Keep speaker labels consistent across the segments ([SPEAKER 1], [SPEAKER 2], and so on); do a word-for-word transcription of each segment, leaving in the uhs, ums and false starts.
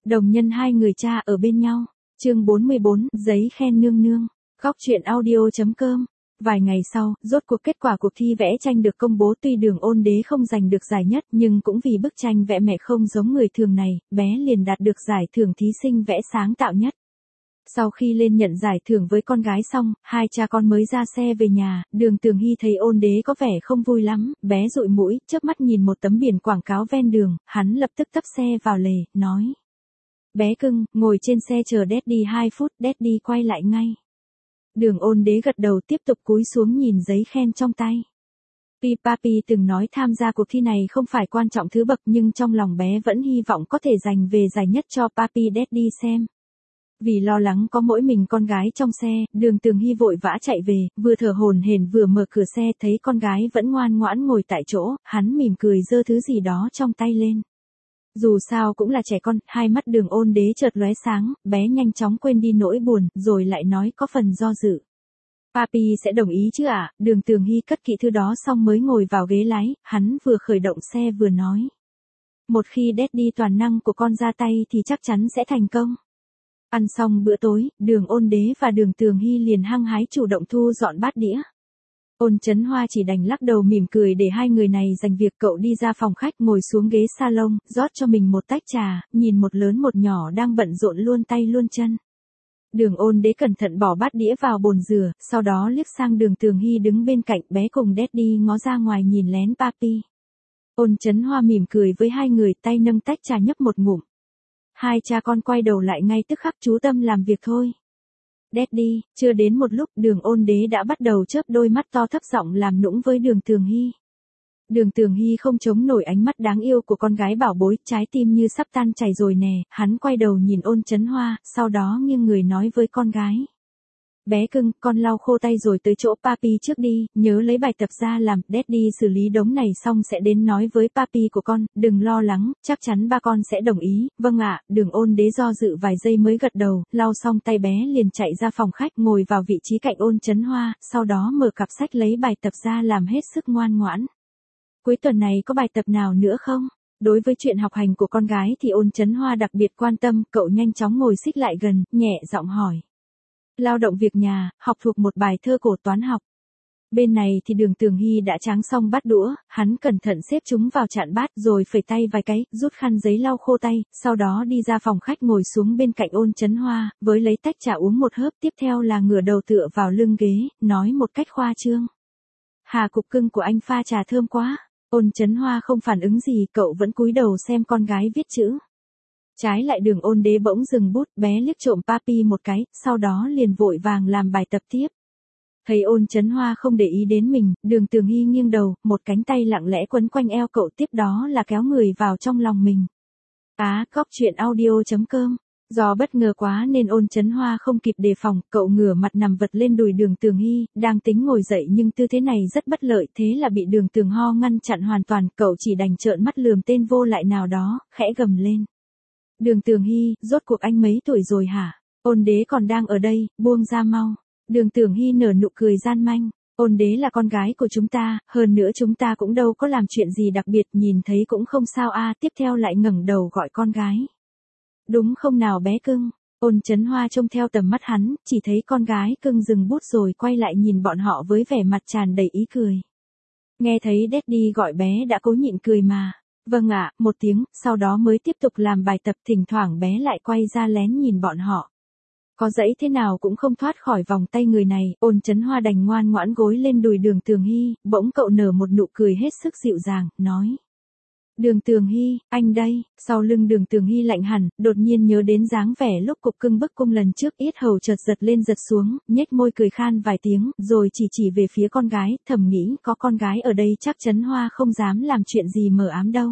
[SPEAKER 1] Đồng nhân hai người cha ở bên nhau. Chương bốn mươi bốn, giấy khen nương nương. Góc truyện audio.com. Vài ngày sau, rốt cuộc kết quả cuộc thi vẽ tranh được công bố, tuy Đường Ôn Đế không giành được giải nhất nhưng cũng vì bức tranh vẽ mẹ không giống người thường này, bé liền đạt được giải thưởng thí sinh vẽ sáng tạo nhất. Sau khi lên nhận giải thưởng với con gái xong, hai cha con mới ra xe về nhà. Đường Tường Hy thấy Ôn Đế có vẻ không vui lắm, bé dụi mũi, chớp mắt nhìn một tấm biển quảng cáo ven đường, hắn lập tức tấp xe vào lề, nói: "Bé cưng, ngồi trên xe chờ Daddy hai phút, Daddy quay lại ngay." Đường Ôn Đế gật đầu, tiếp tục cúi xuống nhìn giấy khen trong tay. Pi Papi từng nói tham gia cuộc thi này không phải quan trọng thứ bậc, nhưng trong lòng bé vẫn hy vọng có thể giành về giải nhất cho Papi Daddy xem. Vì lo lắng có mỗi mình con gái trong xe, Đường Tường Hy vội vã chạy về, vừa thở hổn hển vừa mở cửa xe, thấy con gái vẫn ngoan ngoãn ngồi tại chỗ, hắn mỉm cười giơ thứ gì đó trong tay lên. Dù sao cũng là trẻ con, hai mắt Đường Ôn Đế chợt lóe sáng, bé nhanh chóng quên đi nỗi buồn, rồi lại nói có phần do dự: "Papi sẽ đồng ý chứ ạ?" Đường Tường Hy cất kỹ thứ đó xong mới ngồi vào ghế lái, hắn vừa khởi động xe vừa nói: "Một khi Daddy toàn năng của con ra tay thì chắc chắn sẽ thành công." Ăn xong bữa tối, Đường Ôn Đế và Đường Tường Hy liền hăng hái chủ động thu dọn bát đĩa. Ôn Chấn Hoa chỉ đành lắc đầu mỉm cười để hai người này giành việc. Cậu đi ra phòng khách, ngồi xuống ghế salon, rót cho mình một tách trà, nhìn một lớn một nhỏ đang bận rộn luôn tay luôn chân. Đường Ôn Đế cẩn thận bỏ bát đĩa vào bồn rửa, sau đó liếc sang Đường Tường Hy đứng bên cạnh. Bé cùng Daddy ngó ra ngoài nhìn lén Papi. Ôn Chấn Hoa mỉm cười với hai người, tay nâng tách trà nhấp một ngụm. Hai cha con quay đầu lại ngay tức khắc: "Chú tâm làm việc thôi." "Daddy." Chưa đến một lúc, Đường Ôn Đế đã bắt đầu chớp đôi mắt to, thấp giọng làm nũng với Đường Tường Hy. Đường Tường Hy không chống nổi ánh mắt đáng yêu của con gái bảo bối, trái tim như sắp tan chảy rồi nè. Hắn quay đầu nhìn Ôn Chấn Hoa, sau đó nghiêng người nói với con gái: "Bé cưng, con lau khô tay rồi tới chỗ Papi trước đi, nhớ lấy bài tập ra làm, Daddy xử lý đống này xong sẽ đến nói với Papi của con, đừng lo lắng, chắc chắn ba con sẽ đồng ý." "Vâng ạ." Đường Ôn Đế do dự vài giây mới gật đầu, lau xong tay bé liền chạy ra phòng khách, ngồi vào vị trí cạnh Ôn Chấn Hoa, sau đó mở cặp sách lấy bài tập ra làm hết sức ngoan ngoãn. "Cuối tuần này có bài tập nào nữa không?" Đối với chuyện học hành của con gái thì Ôn Chấn Hoa đặc biệt quan tâm, cậu nhanh chóng ngồi xích lại gần, nhẹ giọng hỏi: "Lao động việc nhà, học thuộc một bài thơ cổ toán học." Bên này thì Đường Tường Hy đã tráng xong bát đũa, hắn cẩn thận xếp chúng vào chạn bát rồi phẩy tay vài cái, rút khăn giấy lau khô tay, sau đó đi ra phòng khách ngồi xuống bên cạnh Ôn Chấn Hoa, với lấy tách trà uống một hớp, tiếp theo là ngửa đầu tựa vào lưng ghế, nói một cách khoa trương: "Hà cục cưng của anh pha trà thơm quá." Ôn Chấn Hoa không phản ứng gì, cậu vẫn cúi đầu xem con gái viết chữ. Trái lại Đường Ôn Đế bỗng dừng bút, bé liếc trộm Papi một cái, sau đó liền vội vàng làm bài tập tiếp. Thấy Ôn Chấn Hoa không để ý đến mình, Đường Tường Hy nghiêng đầu, một cánh tay lặng lẽ quấn quanh eo cậu, tiếp đó là kéo người vào trong lòng mình. Á, góc truyện audio.com. Do bất ngờ quá nên Ôn Chấn Hoa không kịp đề phòng, cậu ngửa mặt nằm vật lên đùi Đường Tường Hy, đang tính ngồi dậy nhưng tư thế này rất bất lợi, thế là bị Đường Tường Ho ngăn chặn hoàn toàn, cậu chỉ đành trợn mắt lườm tên vô lại nào đó, khẽ gầm lên: "Đường Tường Hy, rốt cuộc anh mấy tuổi rồi hả? Ôn Đế còn đang ở đây, buông ra mau." Đường Tường Hy nở nụ cười gian manh: "Ôn Đế là con gái của chúng ta, hơn nữa chúng ta cũng đâu có làm chuyện gì đặc biệt, nhìn thấy cũng không sao a." Tiếp theo lại ngẩng đầu gọi con gái: "Đúng không nào bé cưng?" Ôn Chấn Hoa trông theo tầm mắt hắn, chỉ thấy con gái cưng dừng bút rồi quay lại nhìn bọn họ với vẻ mặt tràn đầy ý cười. Nghe thấy Daddy gọi bé đã cố nhịn cười mà. "Vâng ạ," một tiếng, sau đó mới tiếp tục làm bài tập, thỉnh thoảng bé lại quay ra lén nhìn bọn họ. Có dãy thế nào cũng không thoát khỏi vòng tay người này, Ôn Chấn Hoa đành ngoan ngoãn gối lên đùi Đường Tường Hy, bỗng cậu nở một nụ cười hết sức dịu dàng, nói: "Đường Tường Hy, anh đây." Sau lưng Đường Tường Hy lạnh hẳn, đột nhiên nhớ đến dáng vẻ lúc cục cưng bức cung lần trước, yết hầu chợt giật lên giật xuống, nhếch môi cười khan vài tiếng, rồi chỉ chỉ về phía con gái, thầm nghĩ có con gái ở đây chắc Chấn Hoa không dám làm chuyện gì mờ ám đâu.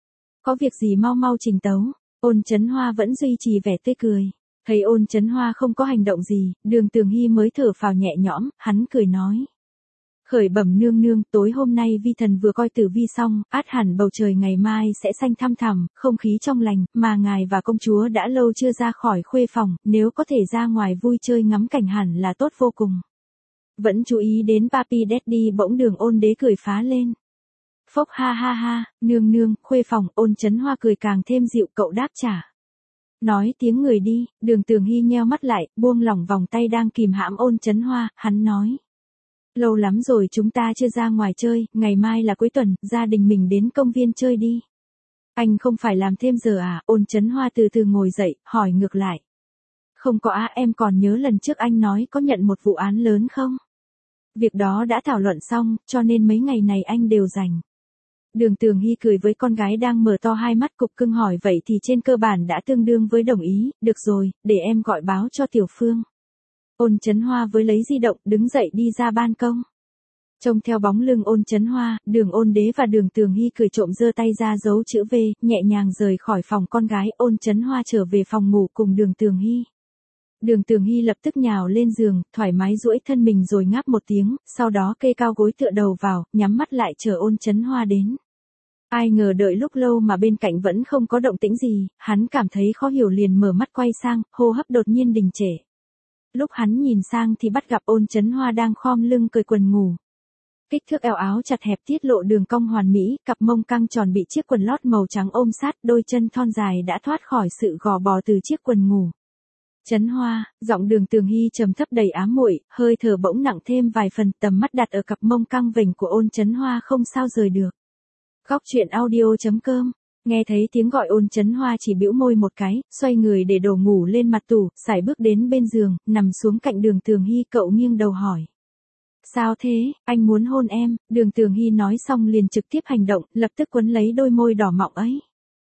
[SPEAKER 1] Có việc gì mau mau trình tấu. Ôn Chấn Hoa vẫn duy trì vẻ tươi cười. Thấy Ôn Chấn Hoa không có hành động gì, Đường Tường Hy mới thở phào nhẹ nhõm, hắn cười nói: "Khởi bẩm nương nương, tối hôm nay vi thần vừa coi tử vi xong, át hẳn bầu trời ngày mai sẽ xanh thăm thẳm, không khí trong lành, mà ngài và công chúa đã lâu chưa ra khỏi khuê phòng, nếu có thể ra ngoài vui chơi ngắm cảnh hẳn là tốt vô cùng." Vẫn chú ý đến Papi Daddy, bỗng Đường Ôn Đế cười phá lên. Phốc ha ha ha, nương nương, khuê phòng. Ôn Chấn Hoa cười càng thêm dịu, cậu đáp trả: Nói tiếng người đi, Đường Tường Hy nheo mắt lại, buông lỏng vòng tay đang kìm hãm Ôn Chấn Hoa, hắn nói. Lâu lắm rồi chúng ta chưa ra ngoài chơi, ngày mai là cuối tuần, gia đình mình đến công viên chơi đi. Anh không phải làm thêm giờ à? Ôn Chấn Hoa từ từ ngồi dậy, hỏi ngược lại. Không có á, em còn nhớ lần trước anh nói có nhận một vụ án lớn không? Việc đó đã thảo luận xong, cho nên mấy ngày này anh đều rảnh. Đường Tường Hy cười với con gái đang mở to hai mắt cục cưng hỏi vậy thì trên cơ bản đã tương đương với đồng ý, được rồi, để em gọi báo cho Tiểu Phương. Ôn Chấn Hoa với lấy di động đứng dậy đi ra ban công. Trông theo bóng lưng Ôn Chấn Hoa, Đường Ôn Đế và Đường Tường Hy cười trộm giơ tay ra dấu chữ V, nhẹ nhàng rời khỏi phòng con gái. Ôn Chấn Hoa trở về phòng ngủ cùng Đường Tường Hy. Đường Tường Hy lập tức nhào lên giường, thoải mái duỗi thân mình rồi ngáp một tiếng, sau đó kê cao gối tựa đầu vào, nhắm mắt lại chờ Ôn Chấn Hoa đến. Ai ngờ đợi lúc lâu mà bên cạnh vẫn không có động tĩnh gì, hắn cảm thấy khó hiểu liền mở mắt quay sang, hô hấp đột nhiên đình trệ. Lúc hắn nhìn sang thì bắt gặp Ôn Chấn Hoa đang khom lưng cởi quần ngủ. Kích thước eo áo chặt hẹp tiết lộ đường cong hoàn mỹ, cặp mông căng tròn bị chiếc quần lót màu trắng ôm sát, đôi chân thon dài đã thoát khỏi sự gò bó từ chiếc quần ngủ. Chấn Hoa, giọng Đường Tường Hy trầm thấp đầy ám muội, hơi thở bỗng nặng thêm vài phần, tầm mắt đặt ở cặp mông căng vểnh của Ôn Chấn Hoa không sao rời được. Góc truyện audio chấm com. Nghe thấy tiếng gọi Ôn Chấn Hoa chỉ bĩu môi một cái, xoay người để đồ ngủ lên mặt tủ, sải bước đến bên giường, nằm xuống cạnh Đường Tường Hy. Cậu nghiêng đầu hỏi. Sao thế, anh muốn hôn em? Đường Tường Hy nói xong liền trực tiếp hành động, lập tức quấn lấy đôi môi đỏ mọng ấy.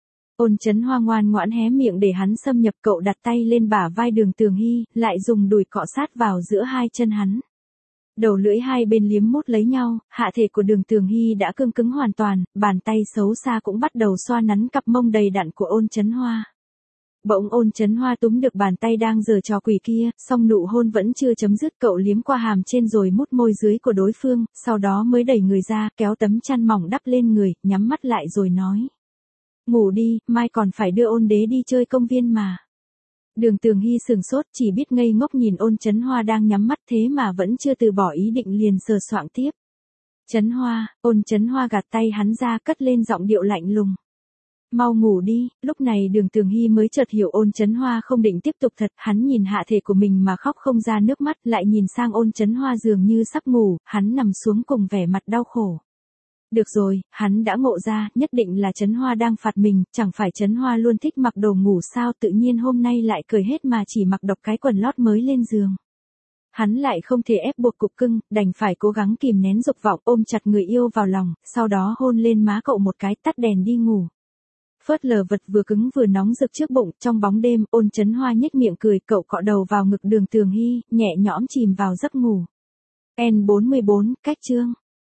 [SPEAKER 1] Ôn Chấn Hoa ngoan ngoãn hé miệng để hắn xâm nhập. Cậu đặt tay lên bả vai Đường Tường Hy, lại dùng đùi cọ sát vào giữa hai chân hắn. Đầu lưỡi hai bên liếm mút lấy nhau, hạ thể của Đường Tường Hy đã cương cứng hoàn toàn, bàn tay xấu xa cũng bắt đầu xoa nắn cặp mông đầy đặn của Ôn Chấn Hoa. Bỗng Ôn Chấn Hoa túm được bàn tay đang giở trò quỷ kia, song nụ hôn vẫn chưa chấm dứt, cậu liếm qua hàm trên rồi mút môi dưới của đối phương, sau đó mới đẩy người ra, kéo tấm chăn mỏng đắp lên người, nhắm mắt lại rồi nói. Ngủ đi, mai còn phải đưa Ôn Đế đi chơi công viên mà. Đường Tường Hy sừng sốt, chỉ biết ngây ngốc nhìn Ôn Chấn Hoa đang nhắm mắt thế mà vẫn chưa từ bỏ ý định, liền sờ soạng tiếp. Chấn Hoa, Ôn Chấn Hoa gạt tay hắn ra, cất lên giọng điệu lạnh lùng. Mau ngủ đi. Lúc này Đường Tường Hy mới chợt hiểu Ôn Chấn Hoa không định tiếp tục thật, hắn nhìn hạ thể của mình mà khóc không ra nước mắt, lại nhìn sang Ôn Chấn Hoa dường như sắp ngủ, hắn nằm xuống cùng vẻ mặt đau khổ. Được rồi, hắn đã ngộ ra, nhất định là Chấn Hoa đang phạt mình, chẳng phải Chấn Hoa luôn thích mặc đồ ngủ sao, tự nhiên hôm nay lại cởi hết mà chỉ mặc độc cái quần lót mới lên giường. Hắn lại không thể ép buộc cục cưng, đành phải cố gắng kìm nén dục vọng, ôm chặt người yêu vào lòng, sau đó hôn lên má cậu một cái, tắt đèn đi ngủ. Phớt lờ vật vừa cứng vừa nóng rực trước bụng, trong bóng đêm, Ôn Chấn Hoa nhếch miệng cười, cậu cọ đầu vào ngực Đường Tường Hy, nhẹ nhõm chìm vào giấc ngủ. N bốn mươi bốn, cách chương.